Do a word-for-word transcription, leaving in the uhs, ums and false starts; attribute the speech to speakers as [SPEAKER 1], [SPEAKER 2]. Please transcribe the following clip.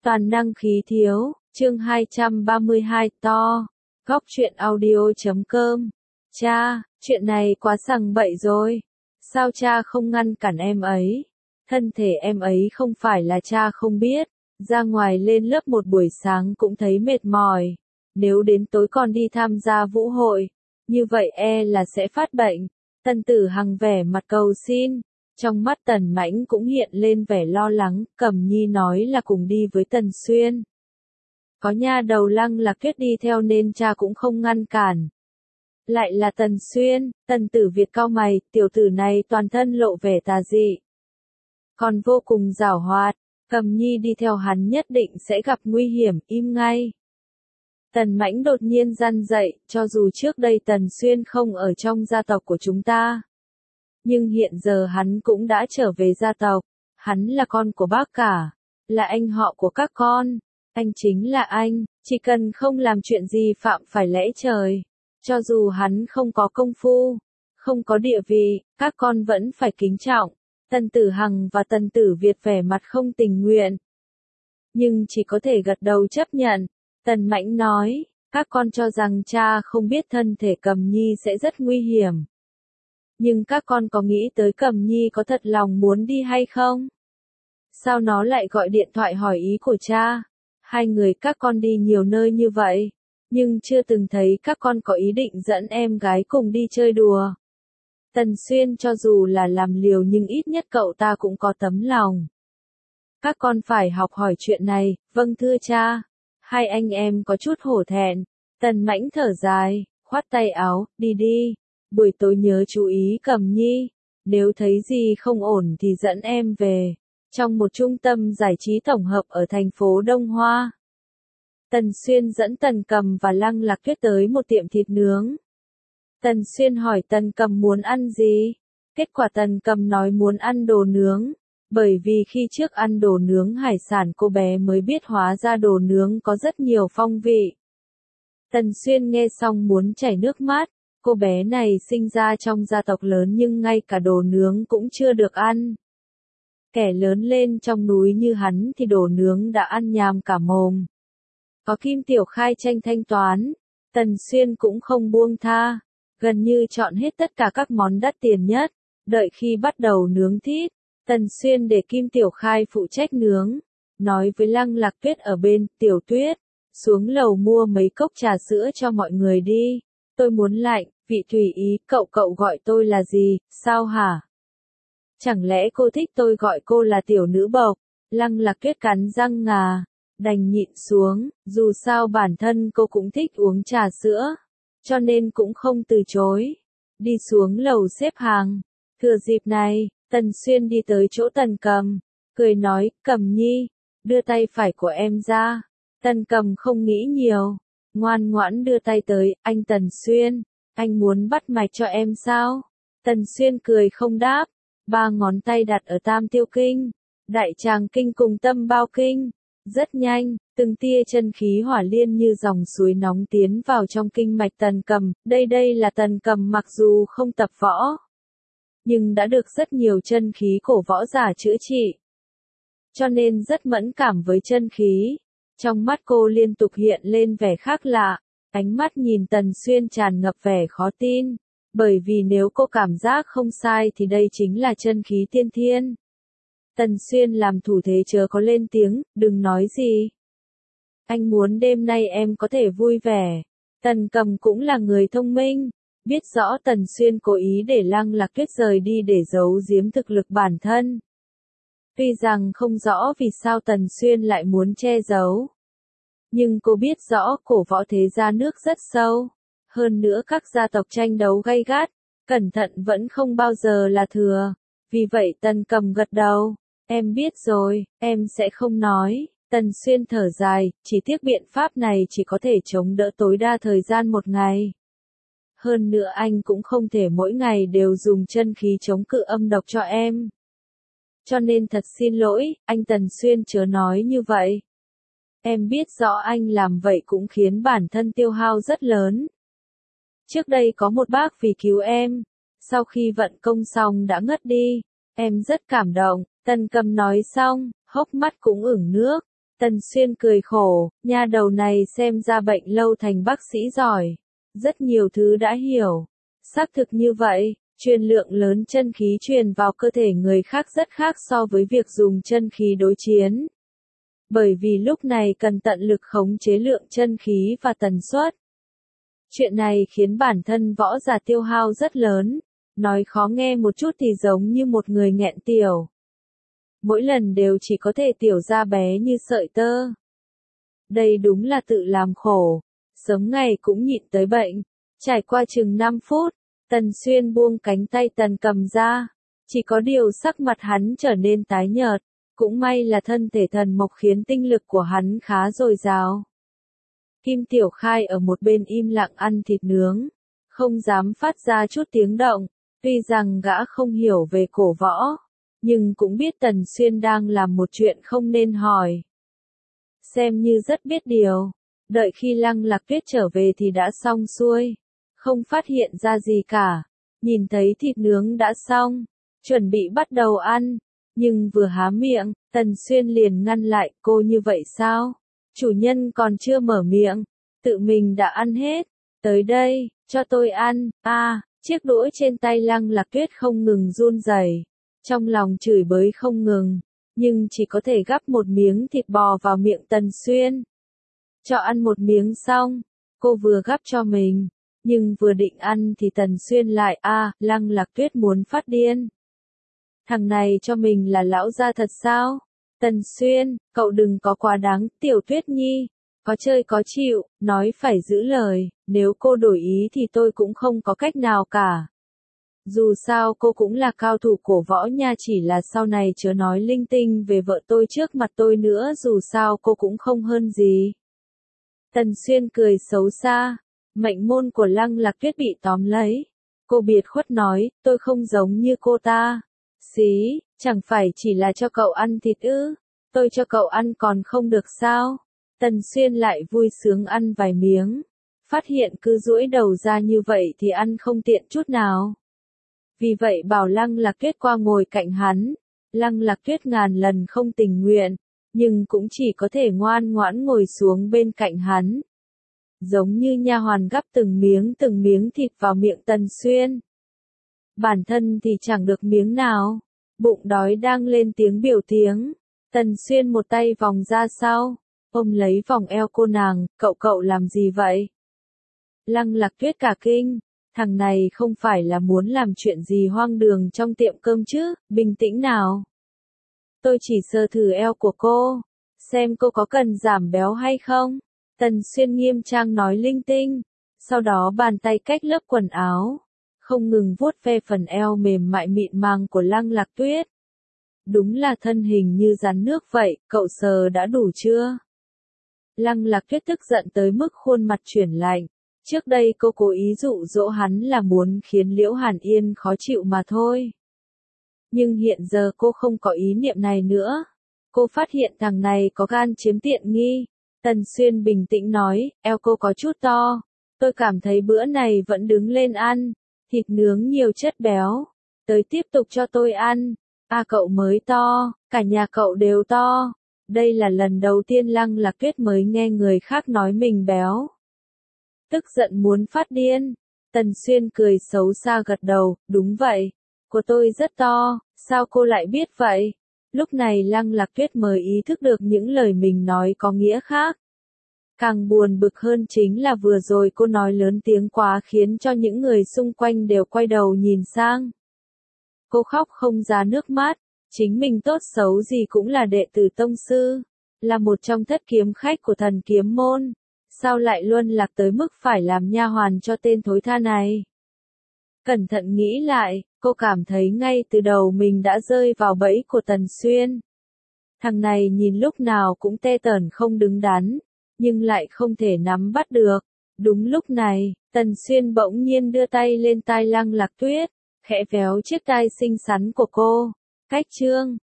[SPEAKER 1] Toàn năng khí thiếu, chương hai trăm ba mươi hai to. Góc truyện audio chấm com. Cha, chuyện này quá sằng bậy rồi. Sao cha không ngăn cản em ấy? Thân thể em ấy không phải là cha không biết. Ra ngoài lên lớp một buổi sáng cũng thấy mệt mỏi. Nếu đến tối còn đi tham gia vũ hội, như vậy e là sẽ phát bệnh. Tân Tử Hằng vẻ mặt cầu xin. Trong mắt Tần Mãnh cũng hiện lên vẻ lo lắng, Cẩm Nhi nói là cùng đi với Tần Xuyên. Có nha đầu Lăng Lạc Tuyết đi theo nên cha cũng không ngăn cản. Lại là Tần Xuyên, Tần Tử Việt cau mày, tiểu tử này toàn thân lộ vẻ tà dị. Còn vô cùng giảo hoạt, Cẩm Nhi đi theo hắn nhất định sẽ gặp nguy hiểm, im ngay. Tần Mãnh đột nhiên răn dậy, cho dù trước đây Tần Xuyên không ở trong gia tộc của chúng ta. Nhưng hiện giờ hắn cũng đã trở về gia tộc, hắn là con của bác cả, là anh họ của các con, anh chính là anh, chỉ cần không làm chuyện gì phạm phải lẽ trời, cho dù hắn không có công phu, không có địa vị, các con vẫn phải kính trọng. Tần Tử Hằng và Tần Tử Việt vẻ mặt không tình nguyện, nhưng chỉ có thể gật đầu chấp nhận. Tần Mãnh nói, các con cho rằng cha không biết thân thể Cẩm Nhi sẽ rất nguy hiểm. Nhưng các con có nghĩ tới Cẩm Nhi có thật lòng muốn đi hay không? Sao nó lại gọi điện thoại hỏi ý của cha? Hai người các con đi nhiều nơi như vậy, nhưng chưa từng thấy các con có ý định dẫn em gái cùng đi chơi đùa. Tần Xuyên cho dù là làm liều nhưng ít nhất cậu ta cũng có tấm lòng. Các con phải học hỏi chuyện này, vâng thưa cha. Hai anh em có chút hổ thẹn. Tần Mãnh thở dài, khoát tay áo, đi đi. Buổi tối nhớ chú ý Cẩm Nhi, nếu thấy gì không ổn thì dẫn em về. Trong một trung tâm giải trí tổng hợp ở thành phố Đông Hoa, Tần Xuyên dẫn Tần Cầm và Lăng Lạc Tuyết tới một tiệm thịt nướng. Tần Xuyên hỏi Tần Cầm muốn ăn gì? Kết quả Tần Cầm nói muốn ăn đồ nướng, bởi vì khi trước ăn đồ nướng hải sản cô bé mới biết hóa ra đồ nướng có rất nhiều phong vị. Tần Xuyên nghe xong muốn chảy nước mắt. Cô bé này sinh ra trong gia tộc lớn nhưng ngay cả đồ nướng cũng chưa được ăn. Kẻ lớn lên trong núi như hắn thì đồ nướng đã ăn nhàm cả mồm. Có Kim Tiểu Khai tranh thanh toán, Tần Xuyên cũng không buông tha, gần như chọn hết tất cả các món đắt tiền nhất. Đợi khi bắt đầu nướng thịt, Tần Xuyên để Kim Tiểu Khai phụ trách nướng, nói với Lăng Lạc Tuyết ở bên, Tiểu Tuyết, xuống lầu mua mấy cốc trà sữa cho mọi người đi. Tôi muốn lạnh, vị tùy ý, cậu cậu gọi tôi là gì, sao hả? Chẳng lẽ cô thích tôi gọi cô là tiểu nữ bộc? Lăng Lạc Tuyết cắn răng ngà, đành nhịn xuống, dù sao bản thân cô cũng thích uống trà sữa, cho nên cũng không từ chối. Đi xuống lầu xếp hàng, thừa dịp này, Tần Xuyên đi tới chỗ Tần Cầm, cười nói, Cẩm Nhi, đưa tay phải của em ra. Tần Cầm không nghĩ nhiều, ngoan ngoãn đưa tay tới, anh Tần Xuyên, anh muốn bắt mạch cho em sao? Tần Xuyên cười không đáp, ba ngón tay đặt ở tam tiêu kinh, đại tràng kinh cùng tâm bao kinh. Rất nhanh, từng tia chân khí hỏa liên như dòng suối nóng tiến vào trong kinh mạch Tần Cầm. Đây đây là Tần Cầm mặc dù không tập võ, nhưng đã được rất nhiều chân khí cổ võ giả chữa trị, cho nên rất mẫn cảm với chân khí. Trong mắt cô liên tục hiện lên vẻ khác lạ, ánh mắt nhìn Tần Xuyên tràn ngập vẻ khó tin, bởi vì nếu cô cảm giác không sai thì đây chính là chân khí tiên thiên. Tần Xuyên làm thủ thế chớ có lên tiếng, đừng nói gì. Anh muốn đêm nay em có thể vui vẻ. Tần Cầm cũng là người thông minh, biết rõ Tần Xuyên cố ý để Lăng Lạc Tuyết rời đi để giấu giếm thực lực bản thân. Tuy rằng không rõ vì sao Tần Xuyên lại muốn che giấu, nhưng cô biết rõ cổ võ thế gia nước rất sâu, hơn nữa các gia tộc tranh đấu gay gắt, cẩn thận vẫn không bao giờ là thừa. Vì vậy Tần Cầm gật đầu, em biết rồi, em sẽ không nói. Tần Xuyên thở dài, chỉ tiếc biện pháp này chỉ có thể chống đỡ tối đa thời gian một ngày. Hơn nữa anh cũng không thể mỗi ngày đều dùng chân khí chống cự âm độc cho em. Cho nên thật xin lỗi, anh Tần Xuyên chớ nói như vậy. Em biết rõ anh làm vậy cũng khiến bản thân tiêu hao rất lớn. Trước đây có một bác vì cứu em, sau khi vận công xong đã ngất đi. Em rất cảm động. Tần Cầm nói xong, hốc mắt cũng ửng nước. Tần Xuyên cười khổ, nha đầu này xem ra bệnh lâu thành bác sĩ giỏi. Rất nhiều thứ đã hiểu. Xác thực như vậy, truyền lượng lớn chân khí truyền vào cơ thể người khác rất khác so với việc dùng chân khí đối chiến. Bởi vì lúc này cần tận lực khống chế lượng chân khí và tần suất. Chuyện này khiến bản thân võ giả tiêu hao rất lớn, nói khó nghe một chút thì giống như một người nghẹn tiểu. Mỗi lần đều chỉ có thể tiểu ra bé như sợi tơ. Đây đúng là tự làm khổ, sớm ngày cũng nhịn tới bệnh. Trải qua chừng năm phút, Tần Xuyên buông cánh tay Tần Cầm ra, chỉ có điều sắc mặt hắn trở nên tái nhợt, cũng may là thân thể thần mộc khiến tinh lực của hắn khá dồi dào. Kim Tiểu Khai ở một bên im lặng ăn thịt nướng, không dám phát ra chút tiếng động, tuy rằng gã không hiểu về cổ võ, nhưng cũng biết Tần Xuyên đang làm một chuyện không nên hỏi. Xem như rất biết điều, đợi khi Lăng Lạc Tuyết trở về thì đã xong xuôi, không phát hiện ra gì cả, nhìn thấy thịt nướng đã xong, chuẩn bị bắt đầu ăn, nhưng vừa há miệng, Tần Xuyên liền ngăn lại, cô như vậy sao? Chủ nhân còn chưa mở miệng, tự mình đã ăn hết, tới đây, cho tôi ăn, a à, chiếc đũa trên tay Lăng Lạc Tuyết không ngừng run rẩy, trong lòng chửi bới không ngừng, nhưng chỉ có thể gắp một miếng thịt bò vào miệng Tần Xuyên. Cho ăn một miếng xong, cô vừa gắp cho mình, nhưng vừa định ăn thì Tần Xuyên lại, a à, Lăng Lạc Tuyết muốn phát điên. Thằng này cho mình là lão gia thật sao? Tần Xuyên, cậu đừng có quá đáng, Tiểu Tuyết Nhi, có chơi có chịu, nói phải giữ lời, nếu cô đổi ý thì tôi cũng không có cách nào cả. Dù sao cô cũng là cao thủ cổ võ nha, chỉ là sau này chớ nói linh tinh về vợ tôi trước mặt tôi nữa, dù sao cô cũng không hơn gì. Tần Xuyên cười xấu xa, mệnh môn của Lăng Lạc Tuyết bị tóm lấy. Cô biệt khuất nói, tôi không giống như cô ta. Xí, chẳng phải chỉ là cho cậu ăn thịt ư, tôi cho cậu ăn còn không được sao? Tần Xuyên lại vui sướng ăn vài miếng, phát hiện cứ duỗi đầu ra như vậy thì ăn không tiện chút nào. Vì vậy bảo Lăng Lạc Tuyết qua ngồi cạnh hắn, Lăng Lạc Tuyết ngàn lần không tình nguyện, nhưng cũng chỉ có thể ngoan ngoãn ngồi xuống bên cạnh hắn. Giống như nha hoàn gắp từng miếng từng miếng thịt vào miệng Tần Xuyên. Bản thân thì chẳng được miếng nào, bụng đói đang lên tiếng biểu tiếng. Tần Xuyên một tay vòng ra sau, ôm lấy vòng eo cô nàng, cậu cậu làm gì vậy? Lăng Lạc Tuyết cả kinh, thằng này không phải là muốn làm chuyện gì hoang đường trong tiệm cơm chứ, bình tĩnh nào. Tôi chỉ sờ thử eo của cô, xem cô có cần giảm béo hay không. Tần Xuyên nghiêm trang nói linh tinh, sau đó bàn tay cách lớp quần áo, không ngừng vuốt ve phần eo mềm mại mịn màng của Lăng Lạc Tuyết. Đúng là thân hình như rắn nước vậy, cậu sờ đã đủ chưa? Lăng Lạc Tuyết tức giận tới mức khuôn mặt chuyển lạnh. Trước đây cô cố ý dụ dỗ hắn là muốn khiến Liễu Hàn Yên khó chịu mà thôi. Nhưng hiện giờ cô không có ý niệm này nữa. Cô phát hiện thằng này có gan chiếm tiện nghi. Tần Xuyên bình tĩnh nói, eo cô có chút to. Tôi cảm thấy bữa này vẫn đứng lên ăn. Thịt nướng nhiều chất béo. Tới tiếp tục cho tôi ăn. À cậu mới to, cả nhà cậu đều to. Đây là lần đầu tiên Lăng Lạc Tuyết mới nghe người khác nói mình béo. Tức giận muốn phát điên. Tần Xuyên cười xấu xa gật đầu, đúng vậy. Của tôi rất to, sao cô lại biết vậy? Lúc này Lăng Lạc Tuyết mới ý thức được những lời mình nói có nghĩa khác. Càng buồn bực hơn chính là vừa rồi cô nói lớn tiếng quá khiến cho những người xung quanh đều quay đầu nhìn sang. Cô khóc không ra nước mắt, chính mình tốt xấu gì cũng là đệ tử tông sư, là một trong thất kiếm khách của thần kiếm môn, sao lại luân lạc tới mức phải làm nha hoàn cho tên thối tha này. Cẩn thận nghĩ lại, cô cảm thấy ngay từ đầu mình đã rơi vào bẫy của Tần Xuyên. Thằng này nhìn lúc nào cũng tê tởn không đứng đắn, nhưng lại không thể nắm bắt được. Đúng lúc này, Tần Xuyên bỗng nhiên đưa tay lên tai Lăng Lạc Tuyết, khẽ véo chiếc tai xinh xắn của cô. Cách chương